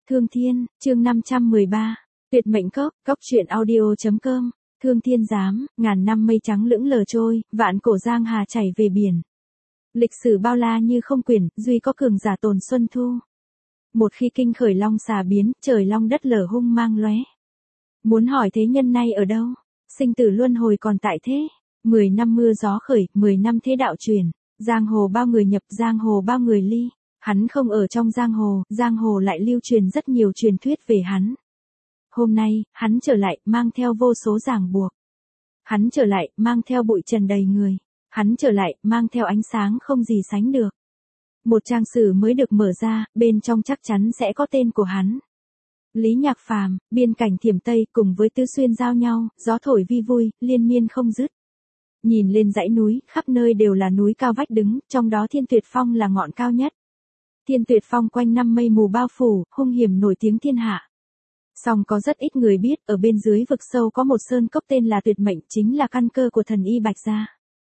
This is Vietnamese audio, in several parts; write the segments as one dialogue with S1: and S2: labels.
S1: Thương Thiên, chương 513. Tuyệt mệnh cốc, cốc truyện audio.com. Thương Thiên giám, ngàn năm mây trắng lững lờ trôi, vạn cổ giang hà chảy về biển. Lịch sử bao la như không quyển, duy có cường giả tồn xuân thu. Một khi kinh khởi long xà biến, trời long đất lở hung mang lóe. Muốn hỏi thế nhân nay ở đâu? Sinh tử luân hồi còn tại thế. 10 năm mưa gió khởi, 10 năm thế đạo truyền. Giang hồ bao người nhập, giang hồ bao người ly. Hắn không ở trong giang hồ lại lưu truyền rất nhiều truyền thuyết về hắn. Hôm nay, hắn trở lại, mang theo vô số ràng buộc. Hắn trở lại, mang theo bụi trần đầy người. Hắn trở lại, mang theo ánh sáng không gì sánh được. Một trang sử mới được mở ra, bên trong chắc chắn sẽ có tên của hắn. Lý Nhạc Phàm, biên cảnh Thiểm Tây cùng với Tứ Xuyên giao nhau, gió thổi vi vui, liên miên không dứt. Nhìn lên dãy núi, khắp nơi đều là núi cao vách đứng, trong đó Thiên Tuyệt Phong là ngọn cao nhất. Thiên Tuyệt Phong quanh năm mây mù bao phủ, hung hiểm nổi tiếng thiên hạ. Song có rất ít người biết, ở bên dưới vực sâu có một sơn cốc tên là Tuyệt Mệnh, chính là căn cơ của thần y Bạch Gia.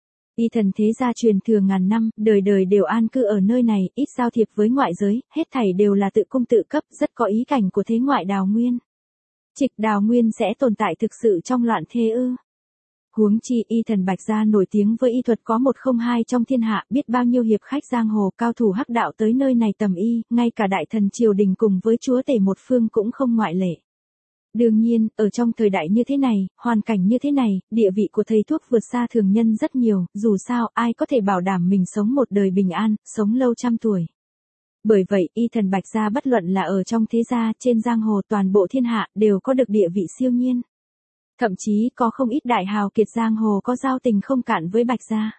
S1: Y thần thế gia truyền thừa ngàn năm, đời đời đều an cư ở nơi này, ít giao thiệp với ngoại giới, hết thảy đều là tự cung tự cấp, rất có ý cảnh của thế ngoại đào nguyên. Trịch đào nguyên sẽ tồn tại thực sự trong loạn thế ư? Huống chi y thần Bạch Gia nổi tiếng với y thuật có một không hai trong thiên hạ, biết bao nhiêu hiệp khách giang hồ cao thủ hắc đạo tới nơi này tầm y, ngay cả đại thần triều đình cùng với chúa tể một phương cũng không ngoại lệ. Đương nhiên, ở trong thời đại như thế này, hoàn cảnh như thế này, địa vị của thầy thuốc vượt xa thường nhân rất nhiều, dù sao ai có thể bảo đảm mình sống một đời bình an, sống lâu trăm tuổi. Bởi vậy, y thần Bạch Gia bất luận là ở trong thế gia, trên giang hồ toàn bộ thiên hạ, đều có được địa vị siêu nhiên. Thậm chí có không ít đại hào kiệt giang hồ có giao tình không cạn với Bạch Gia.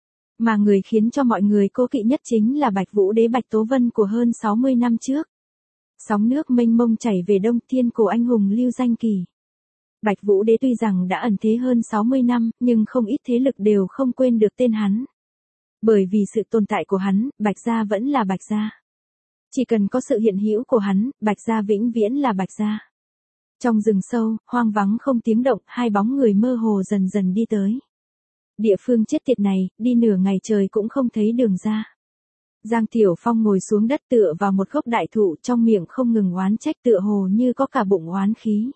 S1: Mà người khiến cho mọi người cố kỵ nhất chính là Bạch Vũ Đế Bạch Tố Vân của hơn 60 năm trước. Sóng nước mênh mông chảy về đông, thiên cổ anh hùng lưu danh kỳ. Bạch Vũ Đế tuy rằng đã ẩn thế hơn 60 năm, nhưng không ít thế lực đều không quên được tên hắn. Bởi vì sự tồn tại của hắn, Bạch Gia vẫn là Bạch Gia. Chỉ cần có sự hiện hữu của hắn, Bạch Gia vĩnh viễn là Bạch Gia. Trong rừng sâu, hoang vắng không tiếng động, hai bóng người mơ hồ dần dần đi tới. Địa phương chết tiệt này, đi nửa ngày trời cũng không thấy đường ra. Giang Tiểu Phong ngồi xuống đất tựa vào một gốc đại thụ, trong miệng không ngừng oán trách, tựa hồ như có cả bụng oán khí.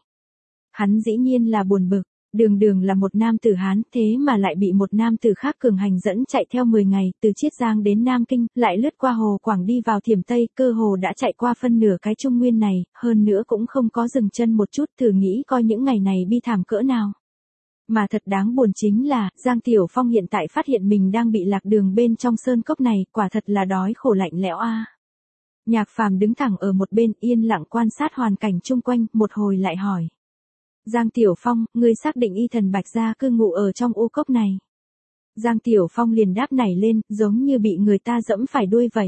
S1: Hắn dĩ nhiên là buồn bực, đường là một nam tử Hán, thế mà lại bị một nam tử khác cường hành dẫn chạy theo 10 ngày, từ Chiết Giang đến Nam Kinh, lại lướt qua Hồ Quảng đi vào Thiểm Tây, cơ hồ đã chạy qua phân nửa cái Trung Nguyên này, hơn nữa cũng không có dừng chân một chút, thử nghĩ coi những ngày này bi thảm cỡ nào. Mà thật đáng buồn chính là, Giang Tiểu Phong hiện tại phát hiện mình đang bị lạc đường bên trong sơn cốc này, quả thật là đói khổ lạnh lẽo a. Nhạc Phàm đứng thẳng ở một bên, yên lặng quan sát hoàn cảnh chung quanh, một hồi lại hỏi. Giang Tiểu Phong, ngươi xác định y thần Bạch Gia cư ngụ ở trong u cốc này. Giang Tiểu Phong liền đáp nảy lên, giống như bị người ta dẫm phải đuôi vậy.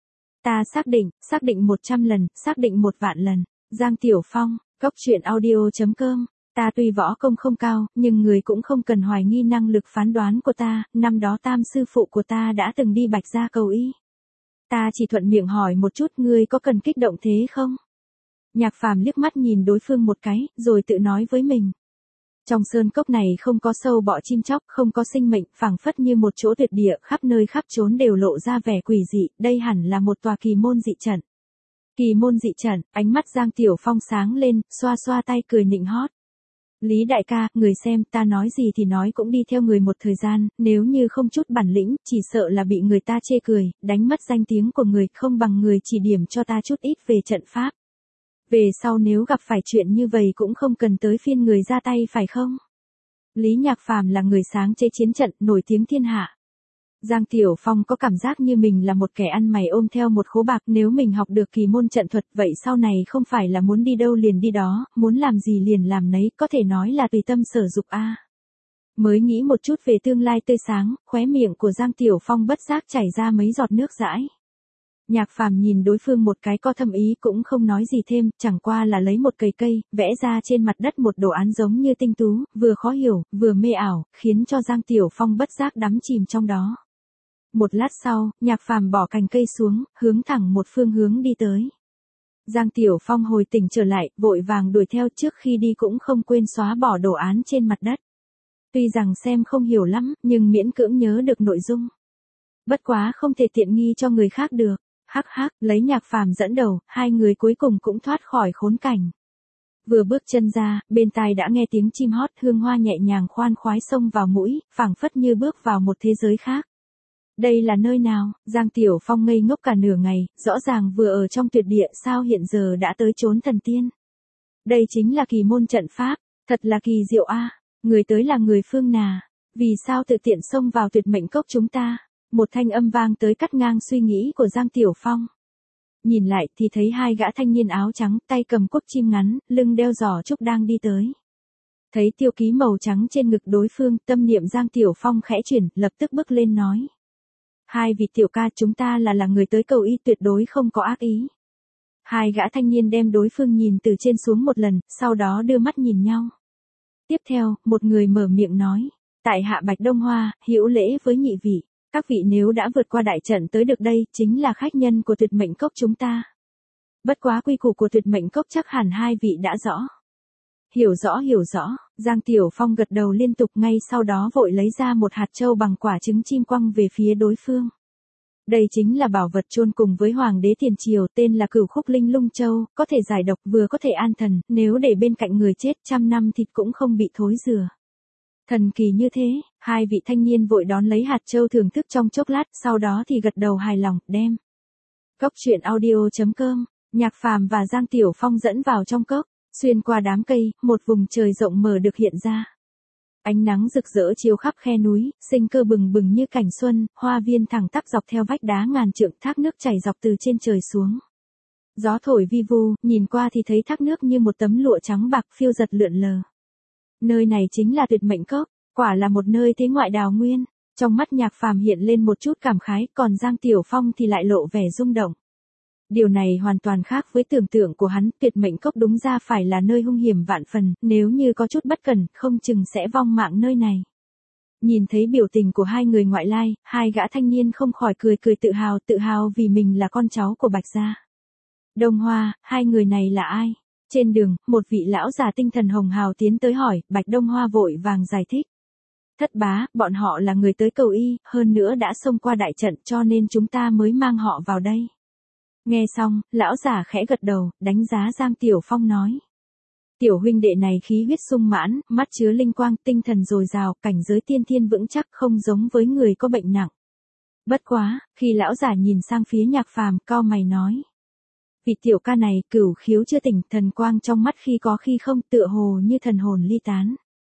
S1: Ta xác định 100 lần, xác định 1.000.000 lần. Giang Tiểu Phong, cốc truyện audio.com. Ta tuy võ công không cao, nhưng người cũng không cần hoài nghi năng lực phán đoán của ta, năm đó tam sư phụ của ta đã từng đi Bạch Gia cầu y. Ta chỉ thuận miệng hỏi một chút, ngươi có cần kích động thế không? Nhạc Phàm liếc mắt nhìn đối phương một cái, rồi tự nói với mình. Trong sơn cốc này không có sâu bọ chim chóc, không có sinh mệnh, phảng phất như một chỗ tuyệt địa, khắp nơi khắp chốn đều lộ ra vẻ quỷ dị, đây hẳn là một tòa kỳ môn dị trận. Kỳ môn dị trận, ánh mắt Giang Tiểu Phong sáng lên, xoa xoa tay cười nịnh hót. Lý đại ca, người xem, ta nói gì thì nói cũng đi theo người một thời gian, nếu như không chút bản lĩnh, chỉ sợ là bị người ta chê cười, đánh mất danh tiếng của người, không bằng người chỉ điểm cho ta chút ít về trận pháp. Về sau nếu gặp phải chuyện như vậy cũng không cần tới phiên người ra tay phải không? Lý Nhạc Phàm là người sáng chế chiến trận, nổi tiếng thiên hạ. Giang Tiểu Phong có cảm giác như mình là một kẻ ăn mày ôm theo một khố bạc, nếu mình học được kỳ môn trận thuật, vậy sau này không phải là muốn đi đâu liền đi đó, muốn làm gì liền làm nấy, có thể nói là tùy tâm sở dục a. Mới nghĩ một chút về tương lai tươi sáng, khóe miệng của Giang Tiểu Phong bất giác chảy ra mấy giọt nước dãi. Nhạc Phàm nhìn đối phương một cái có thâm ý cũng không nói gì thêm, chẳng qua là lấy một cây, vẽ ra trên mặt đất một đồ án giống như tinh tú, vừa khó hiểu, vừa mê ảo, khiến cho Giang Tiểu Phong bất giác đắm chìm trong đó. Một lát sau, Nhạc Phàm bỏ cành cây xuống, hướng thẳng một phương hướng đi tới. Giang Tiểu Phong hồi tỉnh trở lại, vội vàng đuổi theo, trước khi đi cũng không quên xóa bỏ đồ án trên mặt đất. Tuy rằng xem không hiểu lắm, nhưng miễn cưỡng nhớ được nội dung. Bất quá không thể tiện nghi cho người khác được. Hắc hắc, lấy Nhạc Phàm dẫn đầu, hai người cuối cùng cũng thoát khỏi khốn cảnh. Vừa bước chân ra, bên tai đã nghe tiếng chim hót, hương hoa nhẹ nhàng khoan khoái xông vào mũi, phảng phất như bước vào một thế giới khác. Đây là nơi nào? Giang Tiểu Phong ngây ngốc cả nửa ngày, rõ ràng vừa ở trong tuyệt địa sao hiện giờ đã tới chốn thần tiên. Đây chính là kỳ môn trận pháp, thật là kỳ diệu a. Người tới là người phương nào? Vì sao tự tiện xông vào tuyệt mệnh cốc chúng ta? Một thanh âm vang tới cắt ngang suy nghĩ của Giang Tiểu Phong. Nhìn lại thì thấy hai gã thanh niên áo trắng, tay cầm cuốc chim ngắn, lưng đeo giỏ trúc đang đi tới. Thấy tiêu ký màu trắng trên ngực đối phương, tâm niệm Giang Tiểu Phong khẽ chuyển, lập tức bước lên nói. Hai vị tiểu ca, chúng ta là người tới cầu y, tuyệt đối không có ác ý. Hai gã thanh niên đem đối phương nhìn từ trên xuống một lần, sau đó đưa mắt nhìn nhau. Tiếp theo, một người mở miệng nói. Tại hạ Bạch Đông Hoa, hữu lễ với nhị vị. Các vị nếu đã vượt qua đại trận tới được đây, chính là khách nhân của tuyệt mệnh cốc chúng ta. Bất quá quy củ của tuyệt mệnh cốc chắc hẳn hai vị đã rõ. Hiểu rõ, Giang Tiểu Phong gật đầu liên tục, ngay sau đó vội lấy ra một hạt châu bằng quả trứng chim quăng về phía đối phương. Đây chính là bảo vật chôn cùng với Hoàng đế Tiền Triều, tên là Cửu Khúc Linh Lung Châu, có thể giải độc vừa có thể an thần, nếu để bên cạnh người chết 100 năm thịt cũng không bị thối rữa. Thần kỳ như thế, hai vị thanh niên vội đón lấy hạt châu thưởng thức trong chốc lát, sau đó thì gật đầu hài lòng, đem. Cốc truyện audio.com, Nhạc Phàm và Giang Tiểu Phong dẫn vào trong cốc, xuyên qua đám cây, một vùng trời rộng mở được hiện ra. Ánh nắng rực rỡ chiếu khắp khe núi, sinh cơ bừng bừng như cảnh xuân, hoa viên thẳng tắp dọc theo vách đá ngàn trượng, thác nước chảy dọc từ trên trời xuống. Gió thổi vi vu, nhìn qua thì thấy thác nước như một tấm lụa trắng bạc phiêu giật lượn lờ. Nơi này chính là tuyệt mệnh cốc, quả là một nơi thế ngoại đào nguyên. Trong mắt Nhạc Phàm hiện lên một chút cảm khái, còn Giang Tiểu Phong thì lại lộ vẻ rung động. Điều này hoàn toàn khác với tưởng tượng của hắn, tuyệt mệnh cốc đúng ra phải là nơi hung hiểm vạn phần, nếu như có chút bất cẩn, không chừng sẽ vong mạng nơi này. Nhìn thấy biểu tình của hai người ngoại lai, hai gã thanh niên không khỏi cười tự hào vì mình là con cháu của Bạch gia. Đông Hoa, hai người này là ai? Trên đường, một vị lão già tinh thần hồng hào tiến tới hỏi, Bạch Đông Hoa vội vàng giải thích. Thất bá, bọn họ là người tới cầu y, hơn nữa đã xông qua đại trận cho nên chúng ta mới mang họ vào đây. Nghe xong, lão già khẽ gật đầu, đánh giá Giang Tiểu Phong nói. Tiểu huynh đệ này khí huyết sung mãn, mắt chứa linh quang, tinh thần dồi dào, cảnh giới tiên thiên vững chắc, không giống với người có bệnh nặng. Bất quá, khi lão già nhìn sang phía Nhạc Phàm, cau mày nói. Vị tiểu ca này, cửu khiếu chưa tỉnh, thần quang trong mắt khi có khi không, tựa hồ như thần hồn ly tán.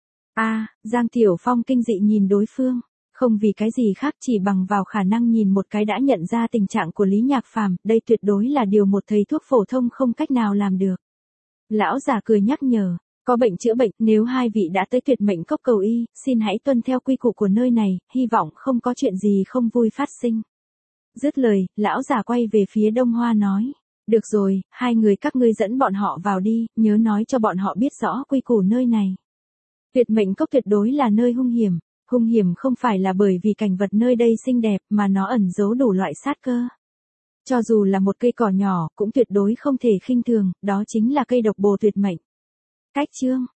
S1: Giang Tiểu Phong kinh dị nhìn đối phương, không vì cái gì khác, chỉ bằng vào khả năng nhìn một cái đã nhận ra tình trạng của Lý Nhạc Phàm, đây tuyệt đối là điều một thầy thuốc phổ thông không cách nào làm được. Lão già cười nhắc nhở, có bệnh chữa bệnh, nếu hai vị đã tới tuyệt mệnh cốc cầu y, xin hãy tuân theo quy củ của nơi này, hy vọng không có chuyện gì không vui phát sinh. Dứt lời, lão già quay về phía Đông Hoa nói. Được rồi, hai người các ngươi dẫn bọn họ vào đi, nhớ nói cho bọn họ biết rõ quy củ nơi này. Tuyệt mệnh cốc tuyệt đối là nơi hung hiểm không phải là bởi vì cảnh vật nơi đây xinh đẹp mà nó ẩn giấu đủ loại sát cơ. Cho dù là một cây cỏ nhỏ cũng tuyệt đối không thể khinh thường, đó chính là cây độc bồ tuyệt mệnh. Cách chương